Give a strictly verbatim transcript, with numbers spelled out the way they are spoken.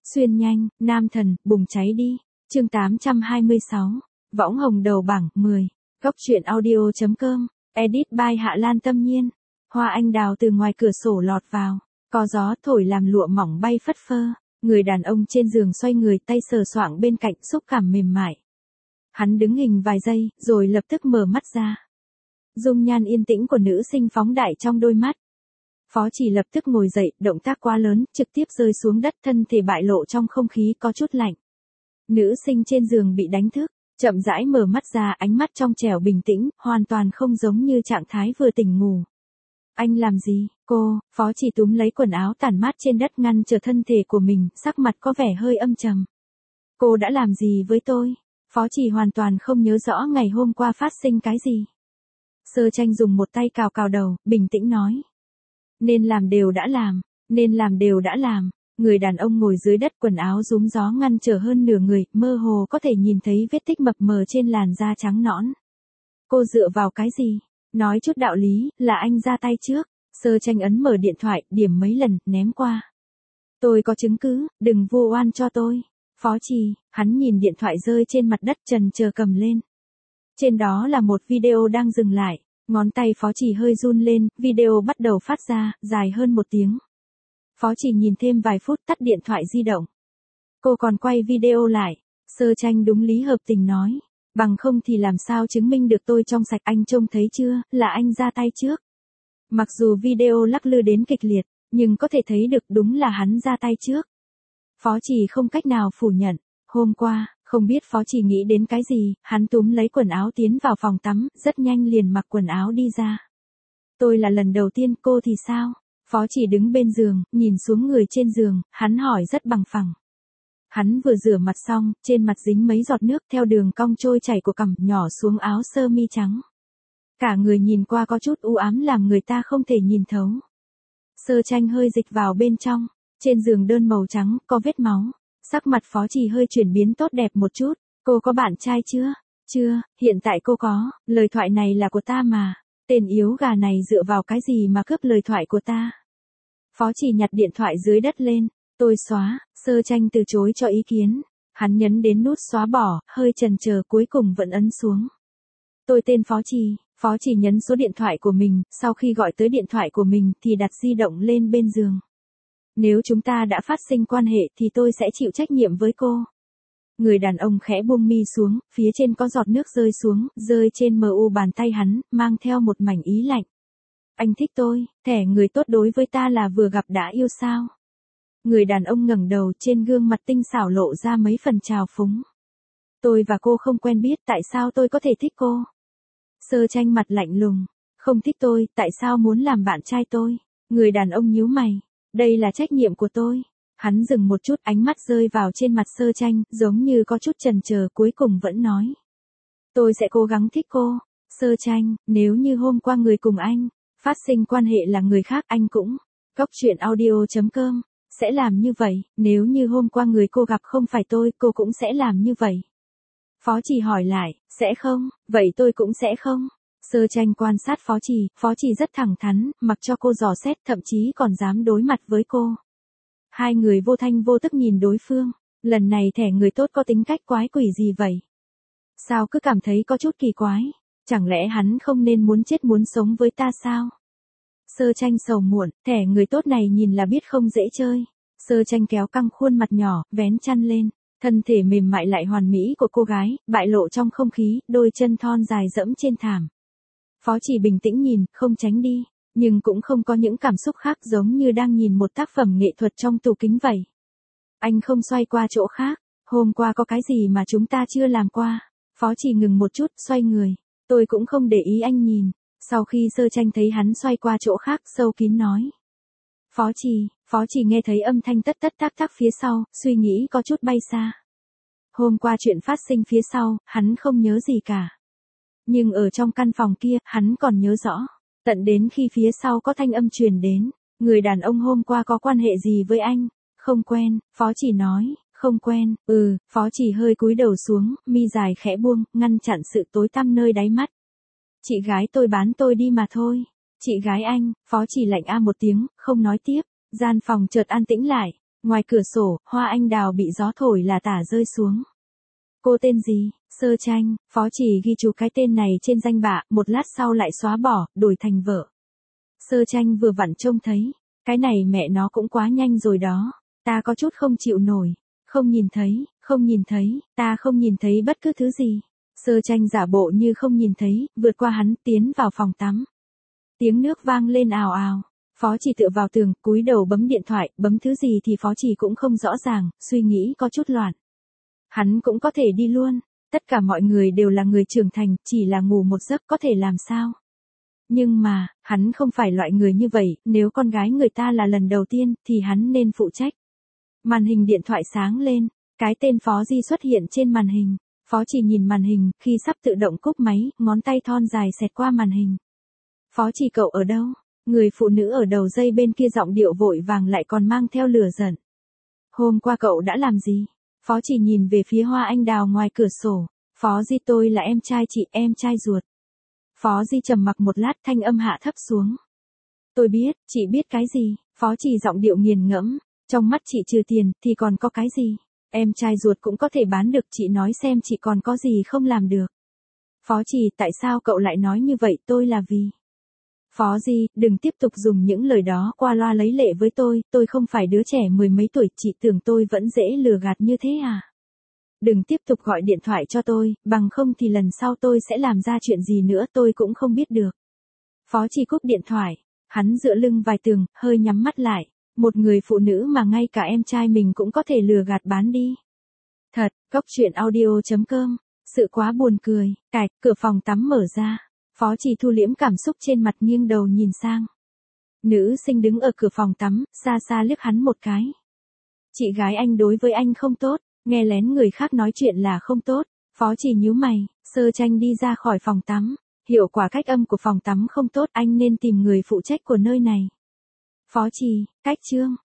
Xuyên nhanh, nam thần, bùng cháy đi. Chương tám trăm hai mươi sáu. Võng hồng đầu bảng, mười. Góc truyện audio.com. Edit by Hạ Lan Tâm Nhiên. Hoa anh đào từ ngoài cửa sổ lọt vào. Có gió thổi làm lụa mỏng bay phất phơ. Người đàn ông trên giường xoay người, tay sờ soạng bên cạnh, xúc cảm mềm mại. Hắn đứng hình vài giây, rồi lập tức mở mắt ra. Dung nhan yên tĩnh của nữ sinh phóng đại trong đôi mắt. Phó Chỉ lập tức ngồi dậy, động tác quá lớn, trực tiếp rơi xuống đất, thân thể bại lộ trong không khí có chút lạnh. Nữ sinh trên giường bị đánh thức, chậm rãi mở mắt ra, ánh mắt trong trẻo bình tĩnh, hoàn toàn không giống như trạng thái vừa tỉnh ngủ. Anh làm gì? Cô, Phó Chỉ túm lấy quần áo tản mát trên đất ngăn trở thân thể của mình, sắc mặt có vẻ hơi âm trầm. Cô đã làm gì với tôi? Phó Chỉ hoàn toàn không nhớ rõ ngày hôm qua phát sinh cái gì. Sơ Tranh dùng một tay cào cào đầu, bình tĩnh nói. Nên làm đều đã làm, nên làm đều đã làm. Người đàn ông ngồi dưới đất, quần áo rúm gió ngăn trở hơn nửa người, mơ hồ có thể nhìn thấy vết tích mập mờ trên làn da trắng nõn. Cô dựa vào cái gì? Nói chút đạo lý, là anh ra tay trước. Sơ Tranh ấn mở điện thoại, điểm mấy lần, ném qua. Tôi có chứng cứ, đừng vu oan cho tôi. Phó Chỉ, hắn nhìn điện thoại rơi trên mặt đất, chần chờ cầm lên. Trên đó là một video đang dừng lại. Ngón tay Phó Chỉ hơi run lên, video bắt đầu phát ra, dài hơn một tiếng. Phó Chỉ nhìn thêm vài phút, tắt điện thoại di động. Cô còn quay video lại. Sơ Tranh đúng lý hợp tình nói. Bằng không thì làm sao chứng minh được tôi trong sạch, anh trông thấy chưa, là anh ra tay trước. Mặc dù video lắc lư đến kịch liệt, nhưng có thể thấy được đúng là hắn ra tay trước. Phó Chỉ không cách nào phủ nhận. Hôm qua, không biết Phó Chỉ nghĩ đến cái gì, hắn túm lấy quần áo tiến vào phòng tắm, rất nhanh liền mặc quần áo đi ra. Tôi là lần đầu tiên, cô thì sao? Phó Chỉ đứng bên giường, nhìn xuống người trên giường, hắn hỏi rất bằng phẳng. Hắn vừa rửa mặt xong, trên mặt dính mấy giọt nước theo đường cong trôi chảy của cằm nhỏ xuống áo sơ mi trắng. Cả người nhìn qua có chút u ám làm người ta không thể nhìn thấu. Sơ Tranh hơi dịch vào bên trong, trên giường đơn màu trắng, có vết máu. Sắc mặt Phó Chỉ hơi chuyển biến tốt đẹp một chút. Cô có bạn trai chưa? Chưa, hiện tại cô có, lời thoại này là của ta mà. Tên yếu gà này dựa vào cái gì mà cướp lời thoại của ta? Phó Chỉ nhặt điện thoại dưới đất lên. Tôi xóa. Sơ Tranh từ chối cho ý kiến. Hắn nhấn đến nút xóa bỏ, hơi chần chờ cuối cùng vẫn ấn xuống. Tôi tên Phó Chỉ. Phó Chỉ nhấn số điện thoại của mình, sau khi gọi tới điện thoại của mình thì đặt di động lên bên giường. Nếu chúng ta đã phát sinh quan hệ thì tôi sẽ chịu trách nhiệm với cô. Người đàn ông khẽ buông mi xuống, phía trên có giọt nước rơi xuống, rơi trên mờ u bàn tay hắn, mang theo một mảnh ý lạnh. Anh thích tôi, thẻ người tốt đối với ta là vừa gặp đã yêu sao? Người đàn ông ngẩng đầu, trên gương mặt tinh xảo lộ ra mấy phần trào phúng. Tôi và cô không quen biết, tại sao tôi có thể thích cô? Sơ Tranh mặt lạnh lùng. Không thích tôi, tại sao muốn làm bạn trai tôi? Người đàn ông nhíu mày. Đây là trách nhiệm của tôi. Hắn dừng một chút, ánh mắt rơi vào trên mặt Sơ Tranh, giống như có chút chần chờ, cuối cùng vẫn nói. Tôi sẽ cố gắng thích cô. Sơ Tranh, nếu như hôm qua người cùng anh, phát sinh quan hệ là người khác, anh cũng. Góc truyện audio.com. Sẽ làm như vậy, nếu như hôm qua người cô gặp không phải tôi, cô cũng sẽ làm như vậy. Phó Chỉ hỏi lại, sẽ không, vậy tôi cũng sẽ không. Sơ Tranh quan sát Phó Chỉ, Phó Chỉ rất thẳng thắn, mặc cho cô dò xét, thậm chí còn dám đối mặt với cô. Hai người vô thanh vô tức nhìn đối phương, lần này thẻ người tốt có tính cách quái quỷ gì vậy? Sao cứ cảm thấy có chút kỳ quái, chẳng lẽ hắn không nên muốn chết muốn sống với ta sao? Sơ Tranh sầu muộn, thẻ người tốt này nhìn là biết không dễ chơi. Sơ Tranh kéo căng khuôn mặt nhỏ, vén chăn lên. Thân thể mềm mại lại hoàn mỹ của cô gái, bại lộ trong không khí, đôi chân thon dài dẫm trên thảm. Phó Chỉ bình tĩnh nhìn, không tránh đi, nhưng cũng không có những cảm xúc khác, giống như đang nhìn một tác phẩm nghệ thuật trong tủ kính vậy. Anh không xoay qua chỗ khác, hôm qua có cái gì mà chúng ta chưa làm qua? Phó Chỉ ngừng một chút, xoay người. Tôi cũng không để ý anh nhìn. Sau khi Sơ Tranh thấy hắn xoay qua chỗ khác, sâu kín nói. Phó Chỉ, Phó Chỉ nghe thấy âm thanh tất tất tác tác phía sau, suy nghĩ có chút bay xa. Hôm qua chuyện phát sinh phía sau, hắn không nhớ gì cả. Nhưng ở trong căn phòng kia, hắn còn nhớ rõ. Tận đến khi phía sau có thanh âm truyền đến. Người đàn ông hôm qua có quan hệ gì với anh? Không quen, Phó Chỉ nói. Không quen, ừ, Phó Chỉ hơi cúi đầu xuống, mi dài khẽ buông, ngăn chặn sự tối tăm nơi đáy mắt. Chị gái tôi bán tôi đi mà thôi. Chị gái anh, Phó Chỉ lạnh a một tiếng, không nói tiếp. Gian phòng chợt an tĩnh lại. Ngoài cửa sổ, hoa anh đào bị gió thổi là tả rơi xuống. Cô tên gì? Sơ Tranh. Phó Chỉ ghi chú cái tên này trên danh bạ, một lát sau lại xóa bỏ, đổi thành vợ. Sơ Tranh vừa vặn trông thấy. Cái này mẹ nó cũng quá nhanh rồi đó. Ta có chút không chịu nổi. Không nhìn thấy, không nhìn thấy, ta không nhìn thấy bất cứ thứ gì. Sơ Tranh giả bộ như không nhìn thấy, vượt qua hắn, tiến vào phòng tắm. Tiếng nước vang lên ào ào. Phó Chỉ tựa vào tường, cúi đầu bấm điện thoại, bấm thứ gì thì Phó Chỉ cũng không rõ ràng, suy nghĩ có chút loạn. Hắn cũng có thể đi luôn, tất cả mọi người đều là người trưởng thành, chỉ là ngủ một giấc có thể làm sao. Nhưng mà, hắn không phải loại người như vậy, nếu con gái người ta là lần đầu tiên, thì hắn nên phụ trách. Màn hình điện thoại sáng lên, cái tên Phó Di xuất hiện trên màn hình. Phó Chỉ nhìn màn hình, khi sắp tự động cúp máy, ngón tay thon dài xẹt qua màn hình. Phó Chỉ cậu ở đâu? Người phụ nữ ở đầu dây bên kia giọng điệu vội vàng lại còn mang theo lửa giận. Hôm qua cậu đã làm gì? Phó Chỉ nhìn về phía hoa anh đào ngoài cửa sổ. Phó Di tôi là em trai chị, em trai ruột. Phó Di trầm mặc một lát, thanh âm hạ thấp xuống. Tôi biết, chị biết cái gì? Phó Chỉ giọng điệu nghiền ngẫm. Trong mắt chị trừ tiền, thì còn có cái gì? Em trai ruột cũng có thể bán được, chị nói xem chị còn có gì không làm được. Phó Chỉ, tại sao cậu lại nói như vậy, tôi là vì... Phó Di, đừng tiếp tục dùng những lời đó qua loa lấy lệ với tôi, tôi không phải đứa trẻ mười mấy tuổi, chị tưởng tôi vẫn dễ lừa gạt như thế à? Đừng tiếp tục gọi điện thoại cho tôi, bằng không thì lần sau tôi sẽ làm ra chuyện gì nữa tôi cũng không biết được. Phó Chỉ cúp điện thoại, hắn dựa lưng vài tường, hơi nhắm mắt lại. Một người phụ nữ mà ngay cả em trai mình cũng có thể lừa gạt bán đi. Thật, cốc truyện audio chấm com, sự quá buồn cười, cạch, cửa phòng tắm mở ra. Phó Chỉ thu liễm cảm xúc trên mặt, nghiêng đầu nhìn sang. Nữ sinh đứng ở cửa phòng tắm, xa xa liếc hắn một cái. Chị gái anh đối với anh không tốt, nghe lén người khác nói chuyện là không tốt. Phó Chỉ nhíu mày, Sơ Tranh đi ra khỏi phòng tắm. Hiệu quả cách âm của phòng tắm không tốt, anh nên tìm người phụ trách của nơi này. Phó Chỉ, cách chương.